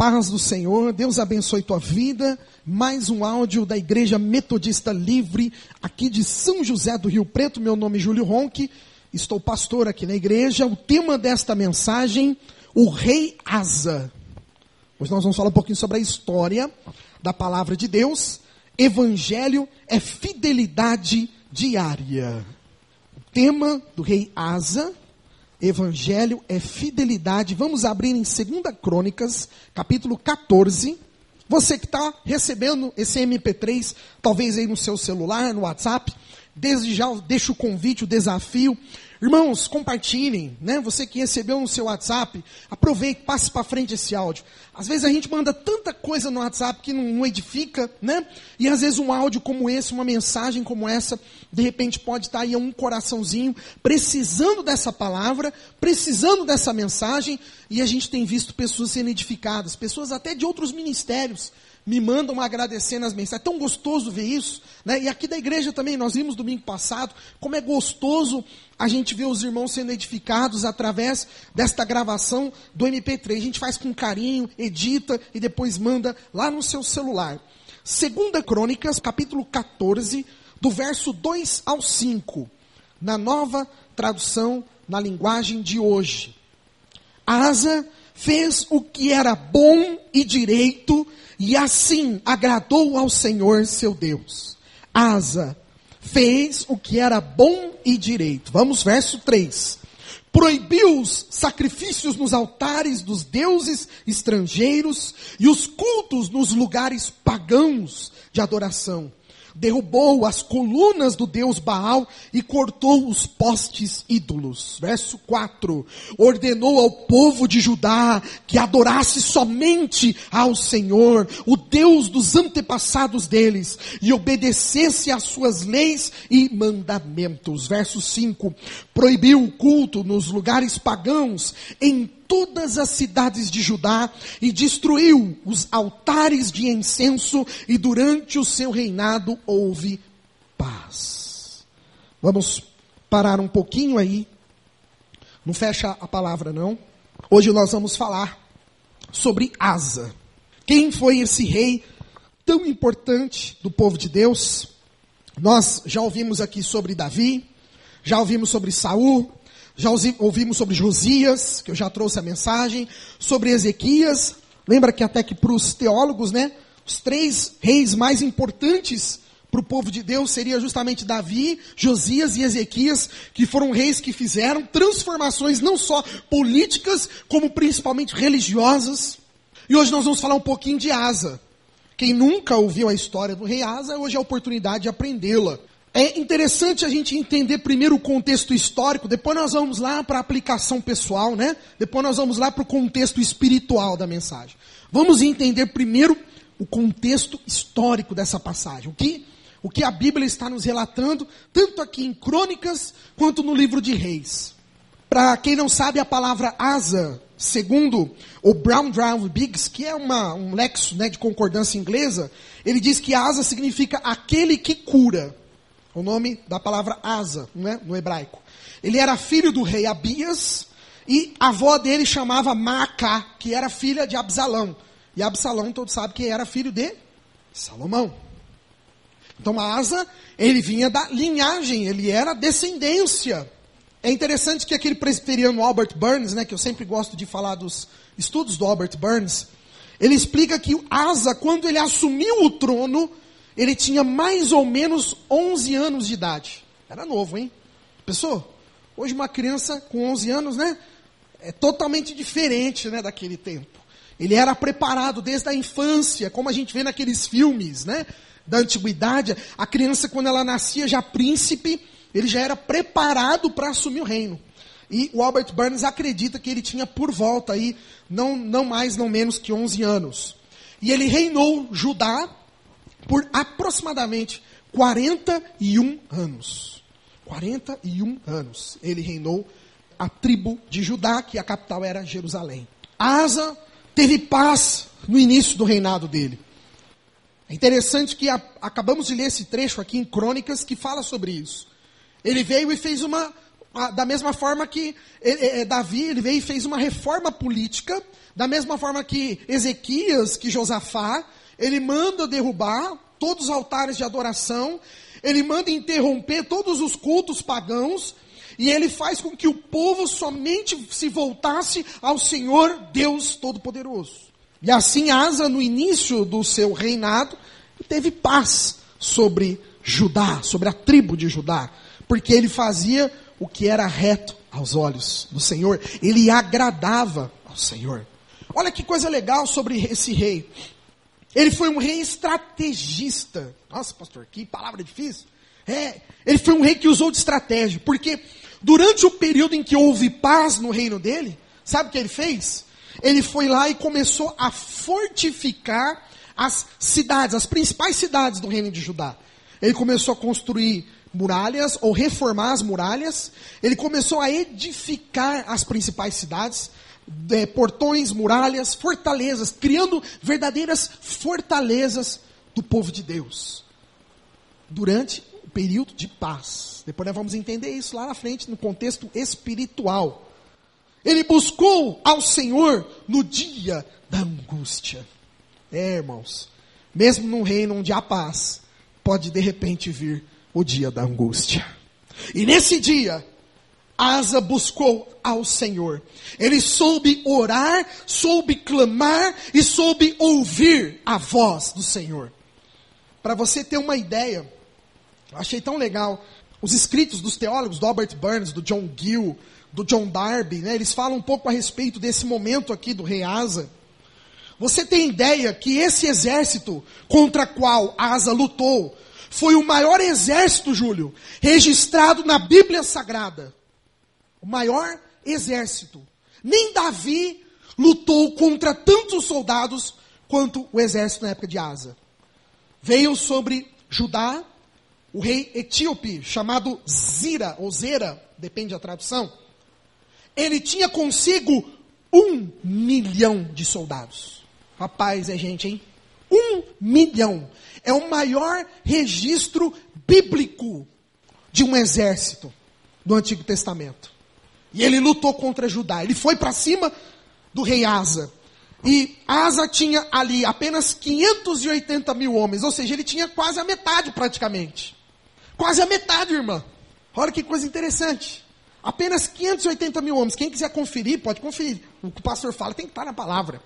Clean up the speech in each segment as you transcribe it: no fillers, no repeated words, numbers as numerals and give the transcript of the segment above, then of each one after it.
paz do Senhor, Deus abençoe tua vida. Mais um áudio da Igreja Metodista Livre, aqui de São José do Rio Preto. Meu nome é Júlio Ronque, estou pastor aqui na igreja. O tema desta mensagem, o rei Asa. Hoje nós vamos falar um pouquinho sobre a história da palavra de Deus. Evangelho é fidelidade diária. O tema do rei Asa, Evangelho é fidelidade. Vamos abrir em 2 Crônicas, capítulo 14. Você que está recebendo esse MP3, talvez aí no seu celular, no WhatsApp, desde já deixo o convite, o desafio. Irmãos, compartilhem, né? Você que recebeu no seu WhatsApp, aproveite, passe para frente esse áudio. Às vezes a gente manda tanta coisa no WhatsApp que não edifica, né? E às vezes um áudio como esse, uma mensagem como essa, de repente pode estar aí um coraçãozinho precisando dessa palavra, precisando dessa mensagem, e a gente tem visto pessoas sendo edificadas, pessoas até de outros ministérios, me mandam agradecendo as mensagens. É tão gostoso ver isso, né? E aqui da igreja também, nós vimos domingo passado, como é gostoso a gente ver os irmãos sendo edificados através desta gravação do MP3. A gente faz com carinho, edita e depois manda lá no seu celular. 2 Crônicas, capítulo 14, do verso 2 ao 5, na nova tradução, na linguagem de hoje. Asa fez o que era bom e direito, e assim agradou ao Senhor seu Deus. Asa fez o que era bom e direito. Vamos, verso 3. Proibiu os sacrifícios nos altares dos deuses estrangeiros e os cultos nos lugares pagãos de adoração. Derrubou as colunas do deus Baal e cortou os postes ídolos. Verso 4. Ordenou ao povo de Judá que adorasse somente ao Senhor, o Deus dos antepassados deles, e obedecesse às suas leis e mandamentos. Verso 5. Proibiu o culto nos lugares pagãos em todas as cidades de Judá e destruiu os altares de incenso, e durante o seu reinado houve paz. Vamos parar um pouquinho aí. Não fecha a palavra não. Hoje nós vamos falar sobre Asa. Quem foi esse rei tão importante do povo de Deus? Nós já ouvimos aqui sobre Davi, já ouvimos sobre Saul, já ouvimos sobre Josias, que eu já trouxe a mensagem, sobre Ezequias. Lembra que até que para os teólogos, né, os 3 reis mais importantes para o povo de Deus seria justamente Davi, Josias e Ezequias, que foram reis que fizeram transformações não só políticas, como principalmente religiosas. E hoje nós vamos falar um pouquinho de Asa. Quem nunca ouviu a história do rei Asa, hoje é a oportunidade de aprendê-la. É interessante a gente entender primeiro o contexto histórico, depois nós vamos lá para a aplicação pessoal, né? Depois nós vamos lá para o contexto espiritual da mensagem. Vamos entender primeiro o contexto histórico dessa passagem. O que a Bíblia está nos relatando, tanto aqui em Crônicas, quanto no livro de Reis. Para quem não sabe, a palavra Asa, segundo o Brown Drive Biggs, que é um lexo, né, de concordância inglesa, ele diz que Asa significa aquele que cura. O nome da palavra Asa, né, no hebraico. Ele era filho do rei Abias, e a avó dele chamava Maacá, que era filha de Absalão. E Absalão, todos sabem que era filho de Salomão. Então Asa, ele vinha da linhagem, ele era descendência. É interessante que aquele presbiteriano Albert Burns, né, que eu sempre gosto de falar dos estudos do Albert Burns, ele explica que Asa, quando ele assumiu o trono, ele tinha mais ou menos 11 anos de idade. Era novo, hein? Pensou? Hoje uma criança com 11 anos, né? É totalmente diferente, né, daquele tempo. Ele era preparado desde a infância, como a gente vê naqueles filmes, né, da antiguidade. A criança, quando ela nascia já príncipe, ele já era preparado para assumir o reino. E o Albert Burns acredita que ele tinha por volta aí, não mais, não menos que 11 anos. E ele reinou Judá por aproximadamente 41 anos. 41 anos. Ele reinou a tribo de Judá, que a capital era Jerusalém. Asa teve paz no início do reinado dele. É interessante que acabamos de ler esse trecho aqui em Crônicas que fala sobre isso. Ele veio e fez da mesma forma que Davi, ele veio e fez uma reforma política, da mesma forma que Ezequias, que Josafá, ele manda derrubar todos os altares de adoração, ele manda interromper todos os cultos pagãos, e ele faz com que o povo somente se voltasse ao Senhor Deus Todo-Poderoso. E assim Asa, no início do seu reinado, teve paz sobre Judá, sobre a tribo de Judá, porque ele fazia o que era reto aos olhos do Senhor, ele agradava ao Senhor. Olha que coisa legal sobre esse rei. Ele foi um rei estrategista. Nossa, pastor, que palavra difícil. Ele foi um rei que usou de estratégia, porque durante o período em que houve paz no reino dele, sabe o que ele fez? Ele foi lá e começou a fortificar as cidades, as principais cidades do reino de Judá. Ele começou a construir muralhas, ou reformar as muralhas. Ele começou a edificar as principais cidades, portões, muralhas, fortalezas, criando verdadeiras fortalezas do povo de Deus. Durante o período de paz. Depois nós vamos entender isso lá na frente, no contexto espiritual. Ele buscou ao Senhor no dia da angústia. Irmãos, mesmo num reino onde há paz, pode de repente vir o dia da angústia. E nesse dia, Asa buscou ao Senhor. Ele soube orar, soube clamar e soube ouvir a voz do Senhor. Para você ter uma ideia, eu achei tão legal, os escritos dos teólogos, do Robert Burns, do John Gill, do John Darby, né, eles falam um pouco a respeito desse momento aqui do rei Asa. Você tem ideia que esse exército contra qual Asa lutou foi o maior exército, Júlio, registrado na Bíblia Sagrada. O maior exército. Nem Davi lutou contra tantos soldados quanto o exército na época de Asa. Veio sobre Judá o rei etíope, chamado Zira, ou Zera, depende da tradução. Ele tinha consigo 1 milhão de soldados. Rapaz, é gente, hein? 1 milhão. É o maior registro bíblico de um exército do Antigo Testamento. E ele lutou contra Judá. Ele foi para cima do rei Asa. E Asa tinha ali apenas 580 mil homens. Ou seja, ele tinha quase a metade praticamente. Quase a metade, irmã. Olha que coisa interessante. Apenas 580 mil homens. Quem quiser conferir, pode conferir. O que o pastor fala tem que estar na palavra.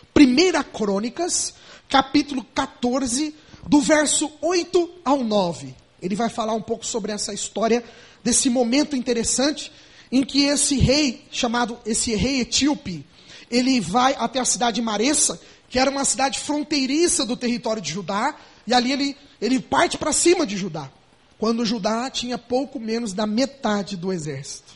1 Crônicas, capítulo 14, do verso 8 ao 9. Ele vai falar um pouco sobre essa história, desse momento interessante, em que esse rei etíope, ele vai até a cidade de Maressa, que era uma cidade fronteiriça do território de Judá, e ali ele parte para cima de Judá. Quando Judá tinha pouco menos da metade do exército.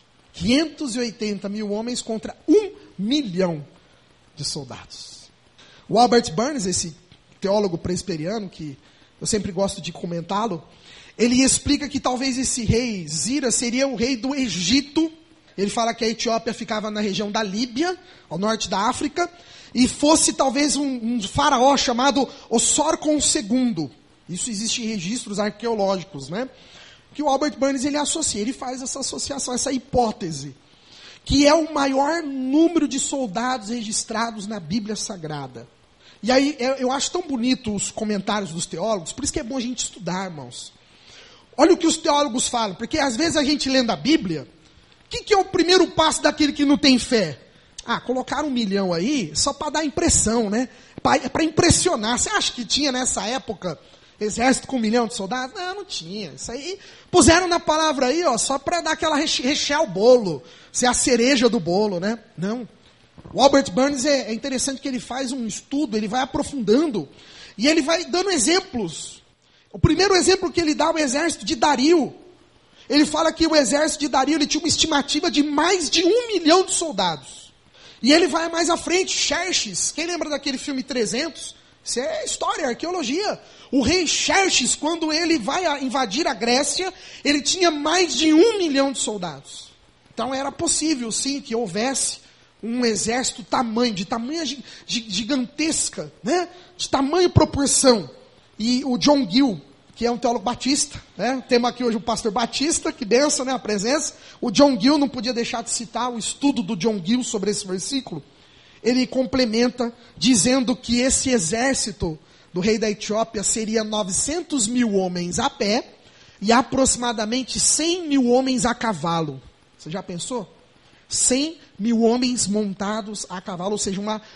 580 mil homens contra 1 milhão de soldados. O Albert Burns, esse teólogo presbiteriano, que eu sempre gosto de comentá-lo, ele explica que talvez esse rei Zira seria o rei do Egito. Ele fala que a Etiópia ficava na região da Líbia, ao norte da África, e fosse talvez um faraó chamado Ossorcon II. Isso existe em registros arqueológicos, né? Que o Albert Burns ele associa, ele faz essa associação, essa hipótese, que é o maior número de soldados registrados na Bíblia Sagrada. E aí eu acho tão bonito os comentários dos teólogos, por isso que é bom a gente estudar, irmãos. Olha o que os teólogos falam, porque às vezes a gente lendo a Bíblia, o que é o primeiro passo daquele que não tem fé? Colocaram 1 milhão aí só para dar impressão, né? Para impressionar. Você acha que tinha nessa época exército com 1 milhão de soldados? Não tinha. Isso aí puseram na palavra aí, ó, só para dar aquela rechear o bolo, ser a cereja do bolo, né? Não. O Albert Burns é interessante que ele faz um estudo, ele vai aprofundando, e ele vai dando exemplos. O primeiro exemplo que ele dá é o exército de Dario. Ele fala que o exército de Dario ele tinha uma estimativa de mais de 1 milhão de soldados. E ele vai mais à frente, Xerxes. Quem lembra daquele filme 300? Isso é história, arqueologia. O rei Xerxes, quando ele vai invadir a Grécia, ele tinha mais de 1 milhão de soldados. Então era possível, sim, que houvesse um exército de tamanho gigantesca, né? De tamanho proporção. E o John Gill, que é um teólogo batista, né? Temos aqui hoje o pastor Batista, que benção, né, a presença. O John Gill, não podia deixar de citar o estudo do John Gill sobre esse versículo. Ele complementa dizendo que esse exército do rei da Etiópia seria 900 mil homens a pé e aproximadamente 100 mil homens a cavalo. Você já pensou? 100 mil homens montados a cavalo, ou seja,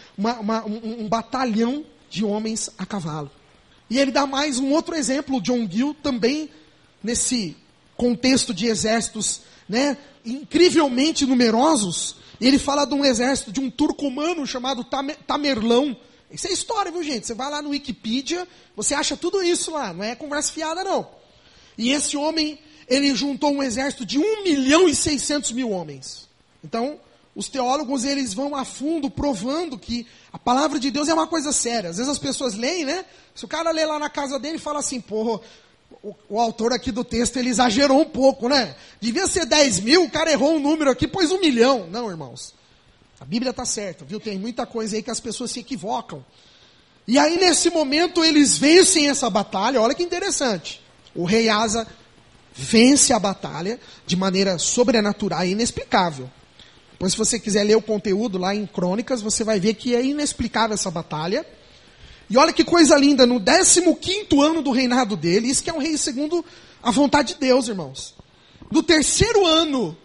um batalhão de homens a cavalo. E ele dá mais um outro exemplo, o John Gill, também nesse contexto de exércitos, né, incrivelmente numerosos. Ele fala de um exército, de um turcomano chamado Tamerlão. Isso é história, viu, gente? Você vai lá no Wikipedia, você acha tudo isso lá, não é conversa fiada, não. E esse homem, ele juntou um exército de 1.600.000 homens. Então, os teólogos, eles vão a fundo provando que a palavra de Deus é uma coisa séria. Às vezes as pessoas leem, né? Se o cara lê lá na casa dele e fala assim, porra, o autor aqui do texto, ele exagerou um pouco, né? Devia ser 10 mil, o cara errou um número aqui, pôs 1 milhão. Não, irmãos. A Bíblia está certa, viu? Tem muita coisa aí que as pessoas se equivocam. E aí, nesse momento, eles vencem essa batalha. Olha que interessante. O rei Asa vence a batalha de maneira sobrenatural e inexplicável. Depois, se você quiser ler o conteúdo lá em Crônicas, você vai ver que é inexplicável essa batalha. E olha que coisa linda, no 15º ano do reinado dele, isso que é um rei segundo a vontade de Deus, irmãos. No terceiro ano,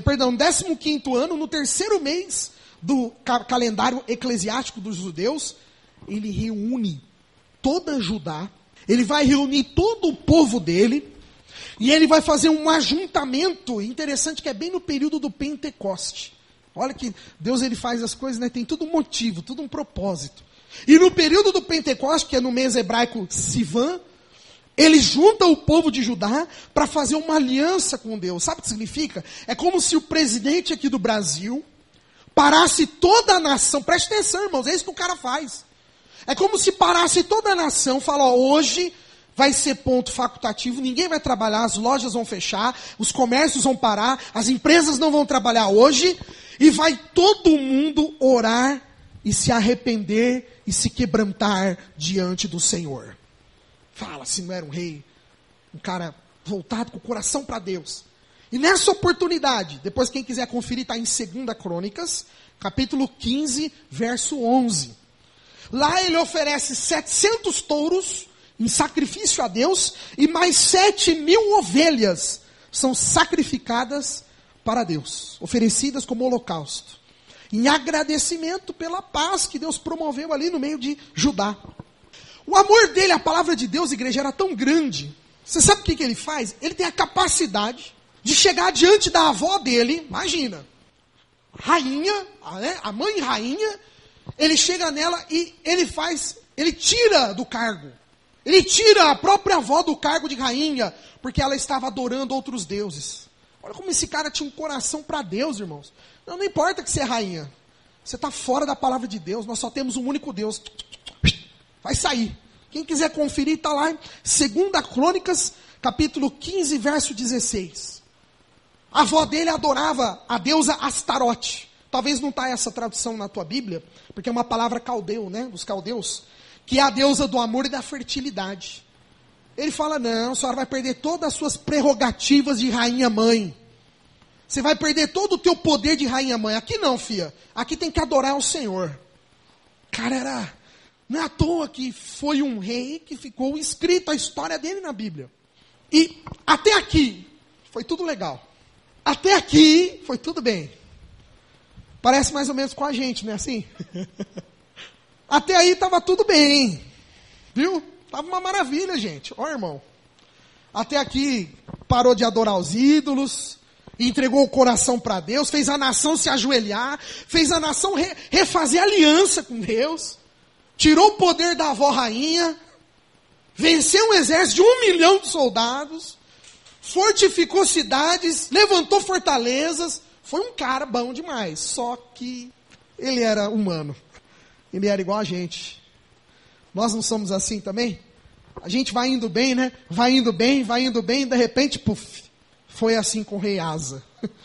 15º ano, no terceiro mês do calendário eclesiástico dos judeus, ele reúne toda Judá, ele vai reunir todo o povo dele, e ele vai fazer um ajuntamento interessante, que é bem no período do Pentecoste. Olha que Deus, ele faz as coisas, né? Tem tudo um motivo, tudo um propósito. E no período do Pentecoste, que é no mês hebraico Sivan, ele junta o povo de Judá para fazer uma aliança com Deus. Sabe o que significa? É como se o presidente aqui do Brasil parasse toda a nação. Preste atenção, irmãos, é isso que o cara faz. É como se parasse toda a nação, fala, ó, hoje vai ser ponto facultativo, ninguém vai trabalhar, as lojas vão fechar, os comércios vão parar, as empresas não vão trabalhar hoje, e vai todo mundo orar e se arrepender e se quebrantar diante do Senhor. Fala, se não era um rei, um cara voltado com o coração para Deus. E nessa oportunidade, depois quem quiser conferir, está em 2 Crônicas, capítulo 15, verso 11. Lá ele oferece 700 touros em sacrifício a Deus, e mais 7.000 ovelhas são sacrificadas para Deus, oferecidas como holocausto, em agradecimento pela paz que Deus promoveu ali no meio de Judá. O amor dele, a palavra de Deus, igreja, era tão grande. Você sabe o que ele faz? Ele tem a capacidade de chegar diante da avó dele, imagina, rainha, a mãe rainha, ele chega nela e ele tira do cargo. Ele tira a própria avó do cargo de rainha, porque ela estava adorando outros deuses. Olha como esse cara tinha um coração para Deus, irmãos. Não importa que você é rainha. Você está fora da palavra de Deus. Nós só temos um único Deus. Vai sair. Quem quiser conferir, está lá em 2 Crônicas, capítulo 15, verso 16. A avó dele adorava a deusa Astarote. Talvez não está essa tradução na tua Bíblia, porque é uma palavra caldeu, né? Dos caldeus. Que é a deusa do amor e da fertilidade. Ele fala, não, a senhora vai perder todas as suas prerrogativas de rainha-mãe. Você vai perder todo o teu poder de rainha-mãe. Aqui não, filha. Aqui tem que adorar o Senhor. Cara, não é à toa que foi um rei que ficou escrito a história dele na Bíblia. E até aqui, foi tudo legal. Até aqui, foi tudo bem. Parece mais ou menos com a gente, não é assim? Até aí estava tudo bem, viu? Estava uma maravilha, gente. Ó, irmão. Até aqui parou de adorar os ídolos, entregou o coração para Deus, fez a nação se ajoelhar, fez a nação refazer aliança com Deus, tirou o poder da avó rainha, venceu um exército de 1 milhão de soldados, fortificou cidades, levantou fortalezas. Foi um cara bom demais, só que ele era humano. Ele era igual a gente. Nós não somos assim também? A gente vai indo bem, né? Vai indo bem, de repente, puf, foi assim com o rei Asa.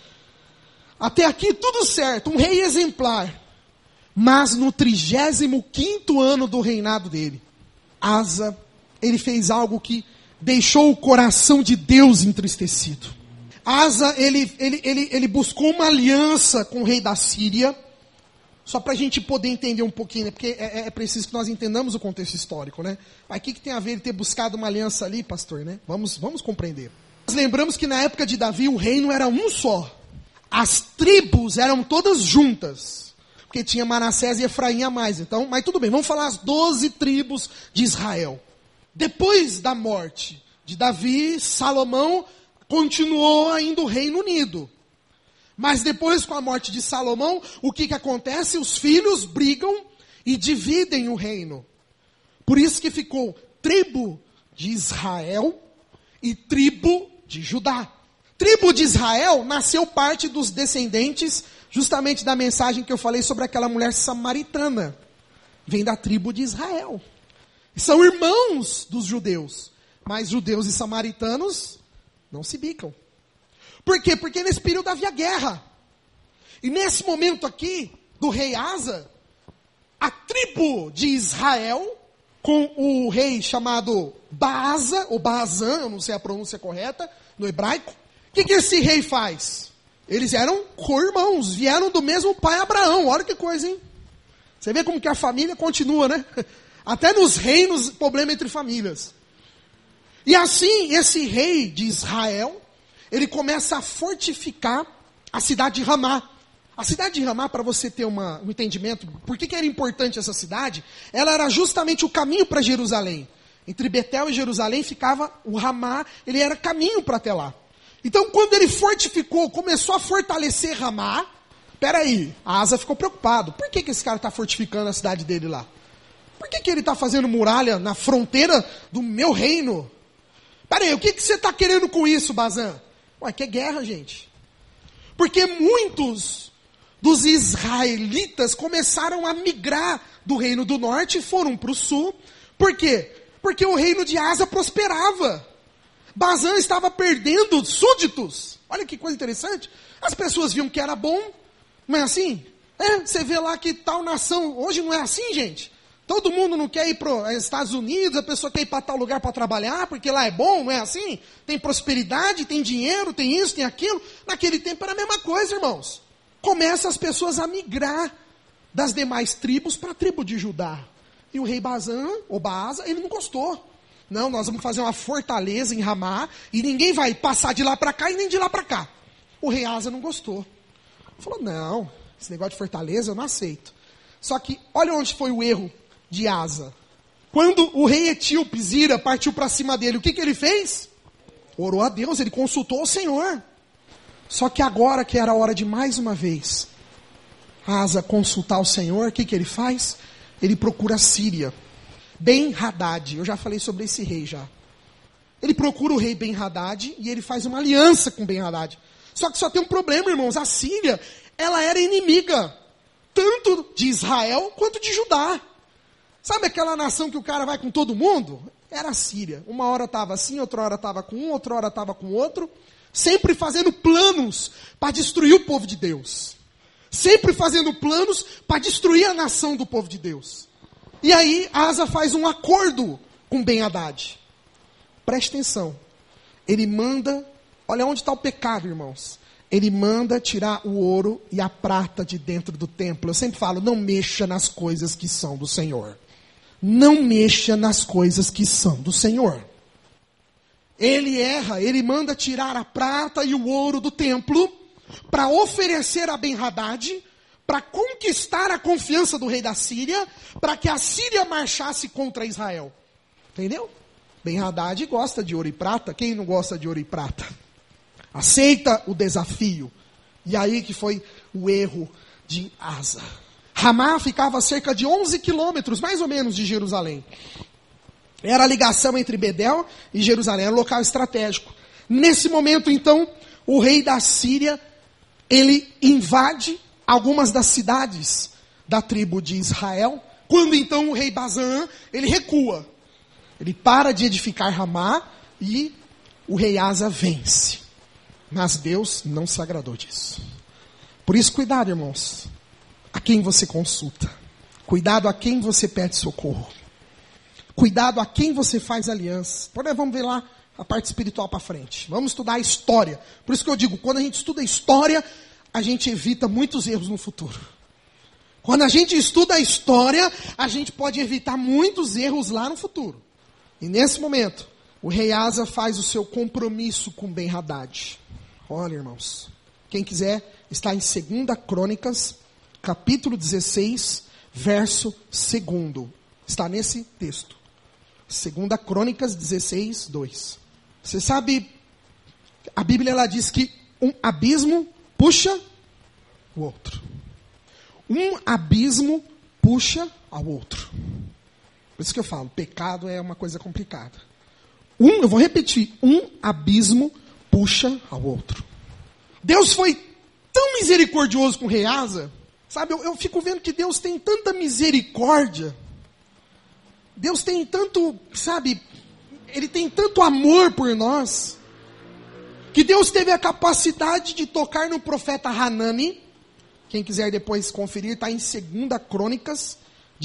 Até aqui tudo certo, um rei exemplar. Mas no 35º ano do reinado dele, Asa, ele fez algo que deixou o coração de Deus entristecido. Asa, ele buscou uma aliança com o rei da Síria, só para a gente poder entender um pouquinho, né? Porque é preciso que nós entendamos o contexto histórico, né? Mas o que tem a ver ele ter buscado uma aliança ali, pastor, né? Vamos compreender. Nós lembramos que na época de Davi o reino era um só. As tribos eram todas juntas, porque tinha Manassés e Efraim a mais. Então, mas tudo bem, vamos falar as 12 tribos de Israel. Depois da morte de Davi, Salomão continuou ainda o Reino Unido. Mas depois, com a morte de Salomão, o que acontece? Os filhos brigam e dividem o reino. Por isso que ficou tribo de Israel e tribo de Judá. Tribo de Israel nasceu parte dos descendentes justamente da mensagem que eu falei sobre aquela mulher samaritana. Vem da tribo de Israel. São irmãos dos judeus. Mas judeus e samaritanos não se bicam. Por quê? Porque nesse período havia guerra. E nesse momento aqui, do rei Asa, a tribo de Israel, com o rei chamado Baasa, ou Baazã, eu não sei a pronúncia correta, no hebraico. O que esse rei faz? Eles eram co-irmãos, vieram do mesmo pai Abraão. Olha que coisa, hein? Você vê como que a família continua, né? Até nos reinos, problema entre famílias. E assim, esse rei de Israel, ele começa a fortificar a cidade de Ramá. A cidade de Ramá, para você ter um entendimento, por que era importante essa cidade? Ela era justamente o caminho para Jerusalém. Entre Betel e Jerusalém ficava o Ramá, ele era caminho para até lá. Então, quando ele fortificou, começou a fortalecer Ramá, peraí, Asa ficou preocupado. Por que esse cara está fortificando a cidade dele lá? Por que ele está fazendo muralha na fronteira do meu reino? Peraí, o que você está querendo com isso, Bazã? Ué, que é guerra, gente. Porque muitos dos israelitas começaram a migrar do reino do norte e foram para o sul. Por quê? Porque o reino de Asa prosperava. Bazã estava perdendo súditos. Olha que coisa interessante. As pessoas viam que era bom. Não é assim? Você vê lá que tal nação... Hoje não é assim, gente. Todo mundo não quer ir para os Estados Unidos, a pessoa quer ir para tal lugar para trabalhar, porque lá é bom, não é assim? Tem prosperidade, tem dinheiro, tem isso, tem aquilo. Naquele tempo era a mesma coisa, irmãos. Começa as pessoas a migrar das demais tribos para a tribo de Judá. E o rei Bazã, ou Baasa, ele não gostou. Não, nós vamos fazer uma fortaleza em Ramá, e ninguém vai passar de lá para cá e nem de lá para cá. O rei Asa não gostou. Falou, não, esse negócio de fortaleza eu não aceito. Só que, olha onde foi o erro de Asa. Quando o rei etíope Zira partiu para cima dele, o que ele fez? Orou a Deus, ele consultou o Senhor. Só que agora que era a hora de mais uma vez Asa consultar o Senhor, o que ele faz? Ele procura a Síria. Ben-Hadad, eu já falei sobre esse rei já. Ele procura o rei Ben-Hadad e ele faz uma aliança com Ben-Hadad. Só que só tem um problema, irmãos. A Síria, ela era inimiga, tanto de Israel quanto de Judá. Sabe aquela nação que o cara vai com todo mundo? Era a Síria. Uma hora estava assim, outra hora estava com um, outra hora estava com outro. Sempre fazendo planos para destruir o povo de Deus. Sempre fazendo planos para destruir a nação do povo de Deus. E aí, Asa faz um acordo com Ben-Hadad. Preste atenção. Ele manda, olha onde está o pecado, irmãos. Ele manda tirar o ouro e a prata de dentro do templo. Eu sempre falo, não mexa nas coisas que são do Senhor. Não mexa nas coisas que são do Senhor. Ele erra, ele manda tirar a prata e o ouro do templo para oferecer a Ben-Hadad, para conquistar a confiança do rei da Síria, para que a Síria marchasse contra Israel. Entendeu? Ben-Hadad gosta de ouro e prata. Quem não gosta de ouro e prata? Aceita o desafio. E aí que foi o erro de Asa. Ramá ficava a cerca de 11 quilômetros, mais ou menos, de Jerusalém. Era a ligação entre Bedel e Jerusalém, era um local estratégico. Nesse momento, então, o rei da Síria, ele invade algumas das cidades da tribo de Israel. Quando então o rei Bazã, ele recua. Ele para de edificar Ramá e o rei Asa vence. Mas Deus não se agradou disso. Por isso, cuidado, irmãos, a quem você consulta. Cuidado a quem você pede socorro. Cuidado a quem você faz aliança. Porém, vamos ver lá a parte espiritual para frente. Vamos estudar a história. Por isso que eu digo, quando a gente estuda a história, a gente evita muitos erros no futuro. Quando a gente estuda a história, a gente pode evitar muitos erros lá no futuro. E nesse momento, o rei Asa faz o seu compromisso com Ben-Hadad. Olha, irmãos, quem quiser, está em 2 Crônicas, capítulo 16, verso 2. Está nesse texto. 2 Crônicas 16, 2. Você sabe, a Bíblia ela diz que um abismo puxa o outro. Um abismo puxa ao outro. Por isso que eu falo, pecado é uma coisa complicada. Eu vou repetir, um abismo puxa ao outro. Deus foi tão misericordioso com o rei Asa, sabe, eu fico vendo que Deus tem tanta misericórdia, Deus tem tanto, sabe, Ele tem tanto amor por nós, que Deus teve a capacidade de tocar no profeta Hanani. Quem quiser depois conferir, está em 2 Crônicas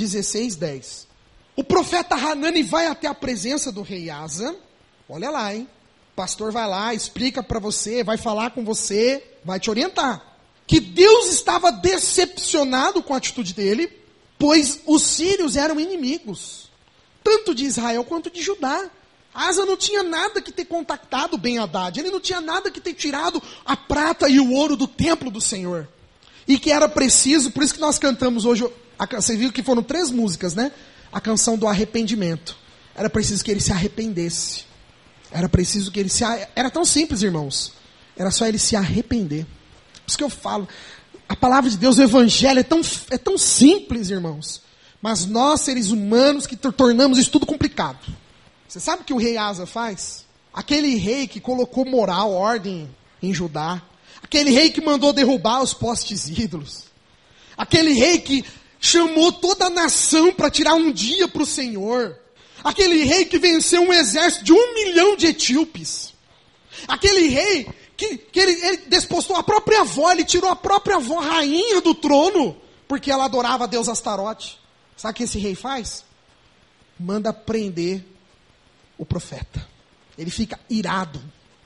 16, 10. O profeta Hanani vai até a presença do rei Asa. Olha lá, hein? O pastor vai lá, explica para você, vai falar com você, vai te orientar. Que Deus estava decepcionado com a atitude dele, pois os sírios eram inimigos, tanto de Israel quanto de Judá. Asa não tinha nada que ter contactado Ben-Hadad, ele não tinha nada que ter tirado a prata e o ouro do templo do Senhor. E que era preciso, por isso que nós cantamos hoje, você viu que foram 3 músicas, né? A canção do arrependimento. Era preciso que ele se arrependesse. Era preciso que ele Era tão simples, irmãos. Era só ele se arrepender. Por isso que eu falo, a palavra de Deus, o evangelho é tão simples, irmãos. Mas nós, seres humanos, que tornamos isso tudo complicado. Você sabe o que o rei Asa faz? Aquele rei que colocou moral, ordem em Judá. Aquele rei que mandou derrubar os postes ídolos. Aquele rei que chamou toda a nação para tirar um dia para o Senhor. Aquele rei que venceu um exército de 1 milhão de etíopes. Aquele rei que ele despostou a própria avó, ele tirou a própria avó rainha do trono, porque ela adorava a Deus Astarote. Sabe o que esse rei faz? Manda prender o profeta. Ele fica irado.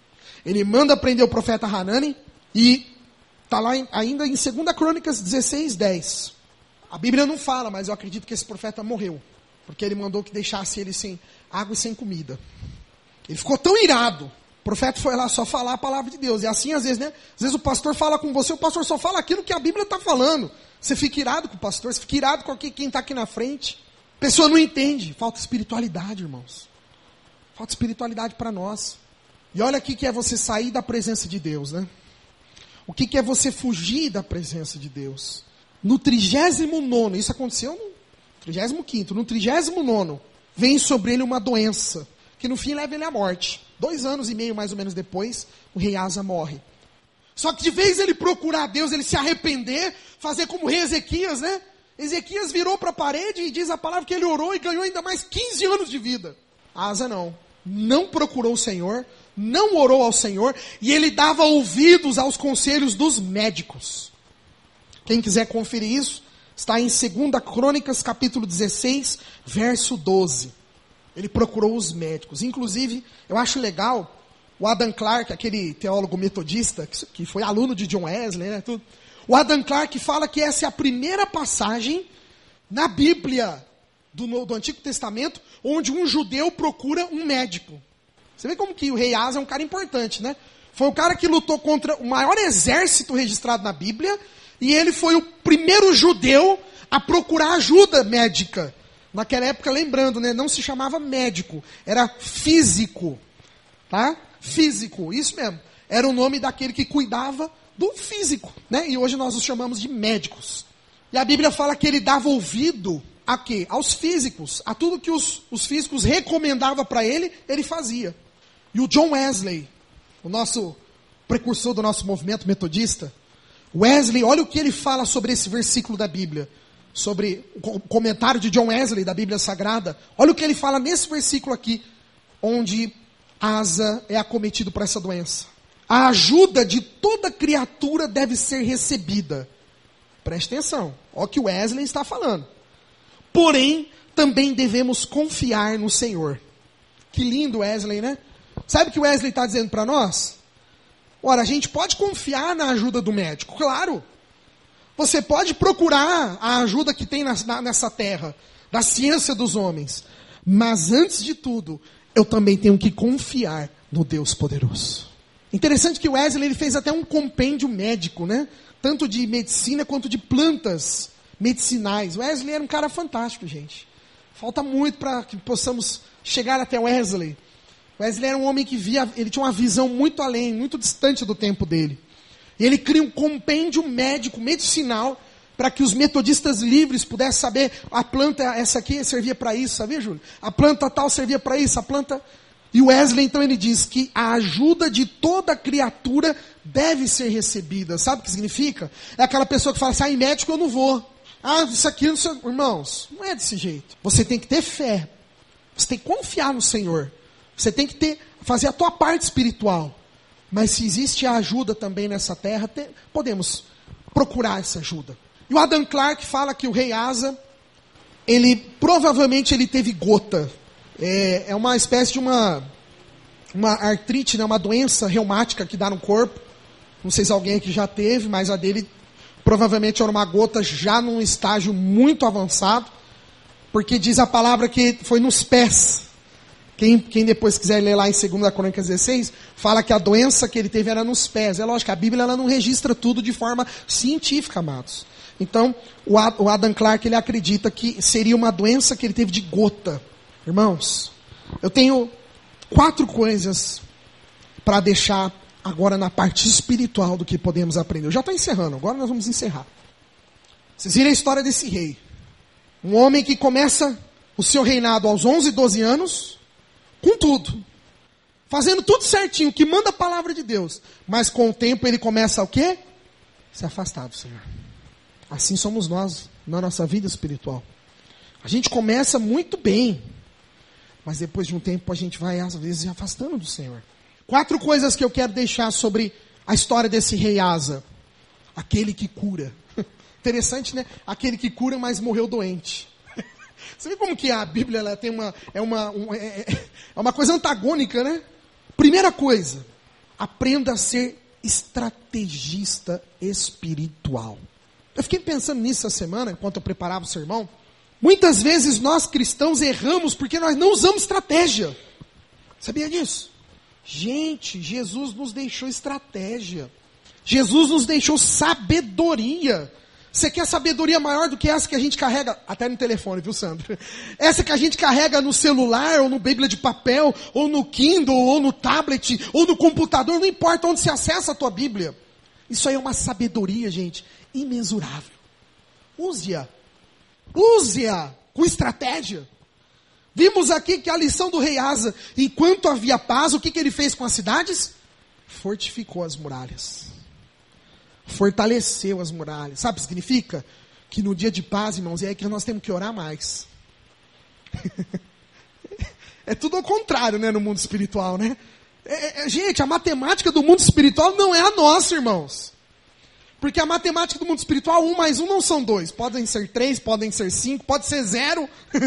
Ele manda prender o profeta Hanani e está lá ainda em 2 Crônicas 16, 10. A Bíblia não fala, mas eu acredito que esse profeta morreu, porque ele mandou que deixasse ele sem água e sem comida. Ele ficou tão irado. O profeta foi lá só falar a palavra de Deus. E assim, às vezes, né? Às vezes o pastor fala com você, o pastor só fala aquilo que a Bíblia está falando. Você fica irado com o pastor, você fica irado com quem está aqui na frente. A pessoa não entende. Falta espiritualidade, irmãos. Falta espiritualidade para nós. E olha o que é você sair da presença de Deus, né? O que é você fugir da presença de Deus? No 39º, isso aconteceu no 35º, no 39º, vem sobre ele uma doença, que no fim leva ele à morte. 2 anos e meio, mais ou menos depois, o rei Asa morre. Só que de vez ele procurar Deus, ele se arrepender, fazer como o rei Ezequias, né? Ezequias virou para a parede e diz a palavra que ele orou e ganhou ainda mais 15 anos de vida. Asa não procurou o Senhor, não orou ao Senhor, e ele dava ouvidos aos conselhos dos médicos. Quem quiser conferir isso, está em 2 Crônicas, capítulo 16, verso 12. Ele procurou os médicos. Inclusive, eu acho legal, o Adam Clarke, aquele teólogo metodista, que foi aluno de John Wesley, né, tudo. O Adam Clarke fala que essa é a primeira passagem na Bíblia do Antigo Testamento, onde um judeu procura um médico. Você vê como que o rei Asa é um cara importante, né? Foi o cara que lutou contra o maior exército registrado na Bíblia, e ele foi o primeiro judeu a procurar ajuda médica. Naquela época, lembrando, né, não se chamava médico, era físico. Tá? Físico, isso mesmo. Era o nome daquele que cuidava do físico, né? E hoje nós os chamamos de médicos. E a Bíblia fala que ele dava ouvido a quê? Aos físicos. A tudo que os físicos recomendavam para ele, ele fazia. E o John Wesley, o nosso precursor do nosso movimento metodista, Wesley, olha o que ele fala sobre esse versículo da Bíblia, sobre o comentário de John Wesley da Bíblia Sagrada. Olha o que ele fala nesse versículo aqui, onde Asa é acometido por essa doença. A ajuda de toda criatura deve ser recebida. Preste atenção, olha o que Wesley está falando. Porém, também devemos confiar no Senhor. Que lindo, Wesley, né? Sabe o que o Wesley está dizendo para nós? Ora, a gente pode confiar na ajuda do médico, claro. Você pode procurar a ajuda que tem nessa terra, da ciência dos homens. Mas antes de tudo, eu também tenho que confiar no Deus poderoso. Interessante que o Wesley ele fez até um compêndio médico, né? Tanto de medicina quanto de plantas medicinais. O Wesley era um cara fantástico, gente. Falta muito para que possamos chegar até Wesley. Wesley era um homem que ele tinha uma visão muito além, muito distante do tempo dele. E ele cria um compêndio médico, medicinal, para que os metodistas livres pudessem saber, a planta essa aqui servia para isso, sabia, Júlio? A planta tal servia para isso, a planta... E o Wesley, então, ele diz que a ajuda de toda criatura deve ser recebida. Sabe o que significa? É aquela pessoa que fala assim, em médico eu não vou. Isso aqui, não sei... Irmãos, não é desse jeito. Você tem que ter fé. Você tem que confiar no Senhor. Você tem que fazer a tua parte espiritual. Mas se existe a ajuda também nessa terra, podemos procurar essa ajuda. E o Adam Clarke fala que o rei Asa, provavelmente ele teve gota. É uma espécie de uma artrite, né, uma doença reumática que dá no corpo. Não sei se alguém aqui já teve, mas a dele provavelmente era uma gota já num estágio muito avançado. Porque diz a palavra que foi nos pés. Quem depois quiser ler lá em 2 Crônicas 16, fala que a doença que ele teve era nos pés. É lógico, a Bíblia ela não registra tudo de forma científica, amados. Então, o Adam Clarke ele acredita que seria uma doença que ele teve de gota. Irmãos, eu tenho 4 coisas para deixar agora na parte espiritual do que podemos aprender. Eu já estou encerrando, agora nós vamos encerrar. Vocês viram a história desse rei. Um homem que começa o seu reinado aos 11, 12 anos, com tudo. Fazendo tudo certinho, que manda a palavra de Deus. Mas com o tempo ele começa o quê? Se afastar do Senhor. Assim somos nós, na nossa vida espiritual. A gente começa muito bem. Mas depois de um tempo a gente vai, às vezes, se afastando do Senhor. 4 coisas que eu quero deixar sobre a história desse rei Asa. Aquele que cura. Interessante, né? Aquele que cura, mas morreu doente. Você vê como que a Bíblia ela tem uma coisa antagônica, né? Primeira coisa, aprenda a ser estrategista espiritual. Eu fiquei pensando nisso essa semana, enquanto eu preparava o sermão. Muitas vezes nós cristãos erramos porque nós não usamos estratégia. Sabia disso? Gente, Jesus nos deixou estratégia. Jesus nos deixou sabedoria. Você quer sabedoria maior do que essa que a gente carrega, até no telefone, viu, Sandro? Essa que a gente carrega no celular, ou no Bíblia de papel, ou no Kindle, ou no tablet, ou no computador, não importa onde você acessa a tua Bíblia. Isso aí é uma sabedoria, gente, imensurável. Use-a. Use-a com estratégia. Vimos aqui que a lição do rei Asa, enquanto havia paz, o que ele fez com as cidades? Fortificou as muralhas. Fortaleceu as muralhas. Sabe o que significa? Que no dia de paz, irmãos, é aí que nós temos que orar mais. É tudo ao contrário, né, no mundo espiritual, né? Gente, a matemática do mundo espiritual não é a nossa, irmãos. Porque a matemática do mundo espiritual, 1 mais 1 não são 2. Podem ser 3, podem ser 5, pode ser 0.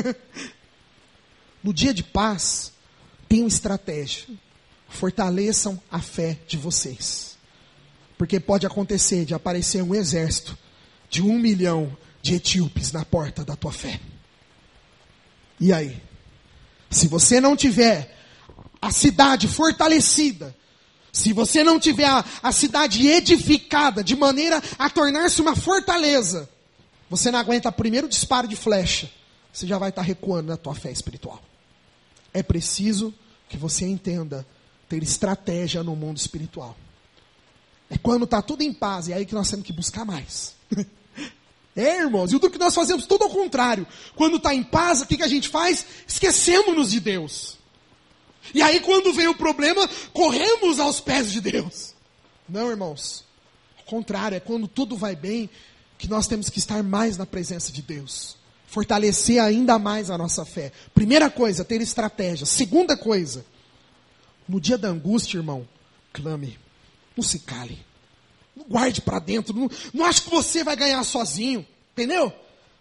No dia de paz, tenham estratégia. Fortaleçam a fé de vocês. Porque pode acontecer de aparecer um exército de 1 milhão de etíopes na porta da tua fé. E aí? Se você não tiver a cidade fortalecida, se você não tiver a cidade edificada de maneira a tornar-se uma fortaleza, você não aguenta o primeiro disparo de flecha, você já vai estar recuando na tua fé espiritual. É preciso que você entenda ter estratégia no mundo espiritual. É quando está tudo em paz, é aí que nós temos que buscar mais. Irmãos, e o que nós fazemos tudo ao contrário. Quando está em paz, o que a gente faz? Esquecemos-nos de Deus. E aí quando vem o problema, corremos aos pés de Deus. Não, irmãos. Ao contrário, é quando tudo vai bem, que nós temos que estar mais na presença de Deus. Fortalecer ainda mais a nossa fé. Primeira coisa, ter estratégia. Segunda coisa, no dia da angústia, irmão, clame. Não se cale. Não guarde para dentro. Não ache que você vai ganhar sozinho. Entendeu?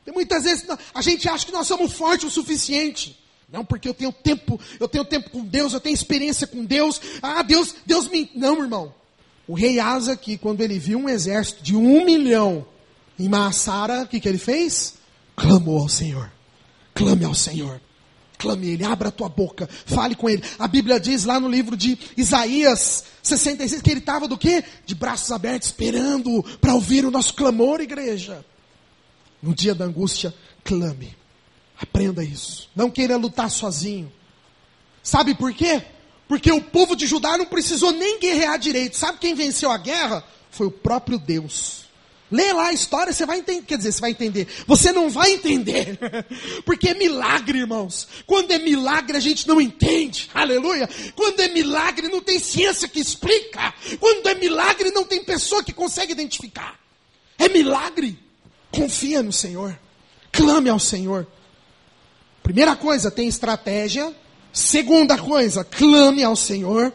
E muitas vezes a gente acha que nós somos fortes o suficiente. Não, porque eu tenho tempo com Deus, eu tenho experiência com Deus. Deus me... Não, irmão. O rei Asa aqui, quando ele viu um exército de 1 milhão em Maassara, o que ele fez? Clamou ao Senhor. Clame ao Senhor. Clame Ele, abra a tua boca, fale com Ele. A Bíblia diz lá no livro de Isaías 66 que ele estava do quê? De braços abertos, esperando para ouvir o nosso clamor, igreja. No dia da angústia, clame. Aprenda isso. Não queira lutar sozinho. Sabe por quê? Porque o povo de Judá não precisou nem guerrear direito. Sabe quem venceu a guerra? Foi o próprio Deus. Lê lá a história, você vai entender. Quer dizer, você vai entender. Você não vai entender. Porque é milagre, irmãos. Quando é milagre, a gente não entende. Aleluia. Quando é milagre, não tem ciência que explica. Quando é milagre, não tem pessoa que consegue identificar. É milagre. Confia no Senhor. Clame ao Senhor. Primeira coisa, tem estratégia. Segunda coisa, clame ao Senhor.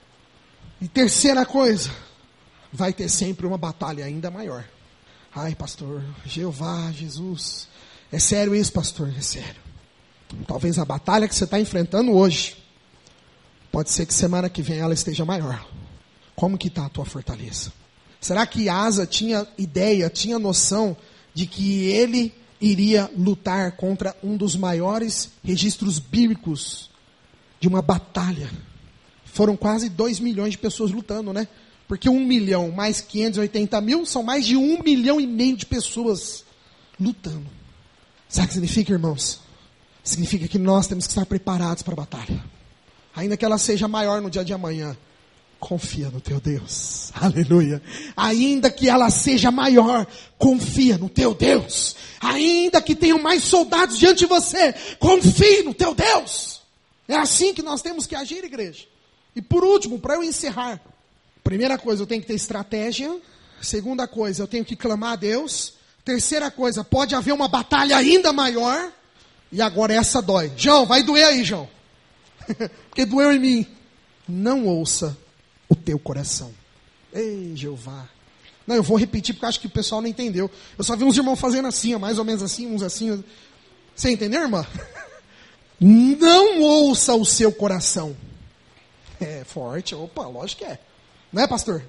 E terceira coisa, vai ter sempre uma batalha ainda maior. Ai, pastor, Jeová, Jesus. É sério isso, pastor? É sério. Talvez a batalha que você está enfrentando hoje, pode ser que semana que vem ela esteja maior. Como que está a tua fortaleza? Será que Asa tinha ideia, tinha noção de que ele iria lutar contra um dos maiores registros bíblicos de uma batalha? Foram quase 2 milhões de pessoas lutando, né? Porque 1 milhão mais 580 mil são mais de 1,5 milhão de pessoas lutando. Sabe o que significa, irmãos? Significa que nós temos que estar preparados para a batalha. Ainda que ela seja maior no dia de amanhã, confia no teu Deus. Aleluia. Ainda que ela seja maior, confia no teu Deus. Ainda que tenham mais soldados diante de você, confie no teu Deus. É assim que nós temos que agir, igreja. E por último, para eu encerrar, primeira coisa, eu tenho que ter estratégia. Segunda coisa, eu tenho que clamar a Deus. Terceira coisa, pode haver uma batalha ainda maior. E agora essa dói. João, vai doer aí, João. Porque doeu em mim. Não ouça o teu coração. Ei, Jeová. Não, eu vou repetir porque acho que o pessoal não entendeu. Eu só vi uns irmãos fazendo assim, mais ou menos assim, uns assim. Você entendeu, irmã? Não ouça o seu coração. É forte. Opa, lógico que é. Não é, pastor?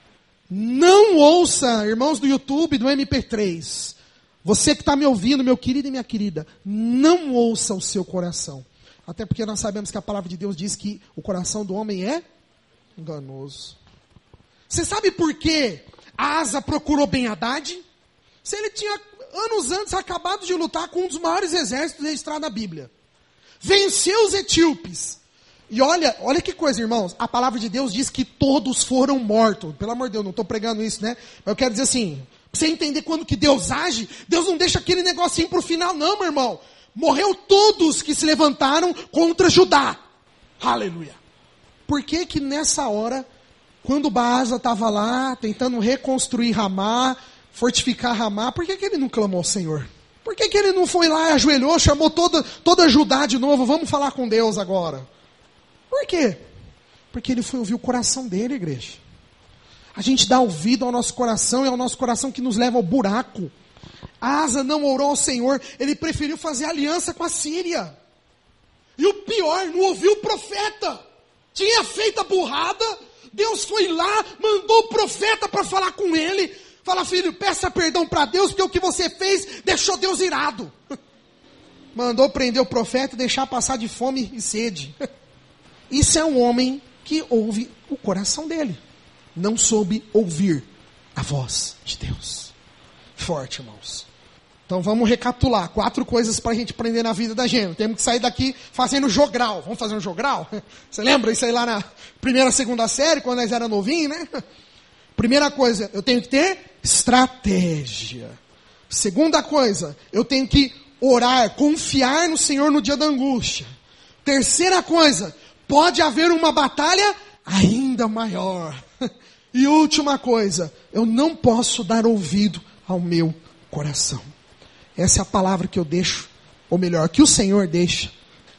Não ouça, irmãos do YouTube, do MP3. Você que está me ouvindo, meu querido e minha querida, não ouça o seu coração. Até porque nós sabemos que a palavra de Deus diz que o coração do homem é enganoso. Você sabe por que Asa procurou Ben-Hadad? Se ele tinha, anos antes, acabado de lutar com um dos maiores exércitos registrados na Bíblia. Venceu os etíopes. E olha que coisa, irmãos. A palavra de Deus diz que todos foram mortos. Pelo amor de Deus, não estou pregando isso, né? Mas eu quero dizer assim, para você entender quando que Deus age, Deus não deixa aquele negocinho para o final, não, meu irmão. Morreu todos que se levantaram contra Judá. Aleluia. Por que que nessa hora, quando Baasa estava lá, tentando reconstruir Ramá, fortificar Ramá, por que que ele não clamou ao Senhor? Por que que ele não foi lá, ajoelhou, chamou toda Judá de novo, vamos falar com Deus agora? Por quê? Porque ele foi ouvir o coração dele, igreja. A gente dá ouvido ao nosso coração, e é o nosso coração que nos leva ao buraco. Asa não orou ao Senhor, ele preferiu fazer aliança com a Síria. E o pior, não ouviu o profeta. Tinha feito a burrada, Deus foi lá, mandou o profeta para falar com ele. Fala, filho, peça perdão para Deus, porque o que você fez deixou Deus irado. Mandou prender o profeta e deixar passar de fome e sede. Isso é um homem que ouve o coração dele. Não soube ouvir a voz de Deus. Forte, irmãos. Então vamos recapitular. 4 coisas para a gente aprender na vida da gente. Temos que sair daqui fazendo jogral. Vamos fazer um jogral? Você lembra isso aí lá na primeira, segunda série, quando nós era novinhos, né? Primeira coisa, eu tenho que ter estratégia. Segunda coisa, eu tenho que orar, confiar no Senhor no dia da angústia. Terceira coisa, pode haver uma batalha ainda maior. E última coisa, eu não posso dar ouvido ao meu coração. Essa é a palavra que eu deixo, ou melhor, que o Senhor deixa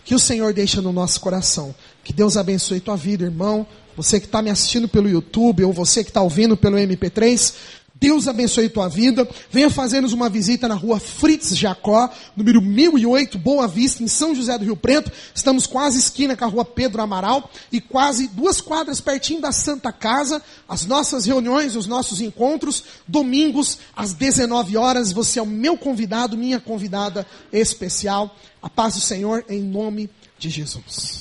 no nosso coração. Que Deus abençoe tua vida, irmão. Você que está me assistindo pelo YouTube, ou você que está ouvindo pelo MP3, Deus abençoe tua vida. Venha fazer-nos uma visita na rua Fritz Jacó, número 1008, Boa Vista, em São José do Rio Preto. Estamos quase esquina com a rua Pedro Amaral e quase 2 quadras pertinho da Santa Casa. As nossas reuniões, os nossos encontros, domingos às 19 horas. Você é o meu convidado, minha convidada especial. A paz do Senhor em nome de Jesus.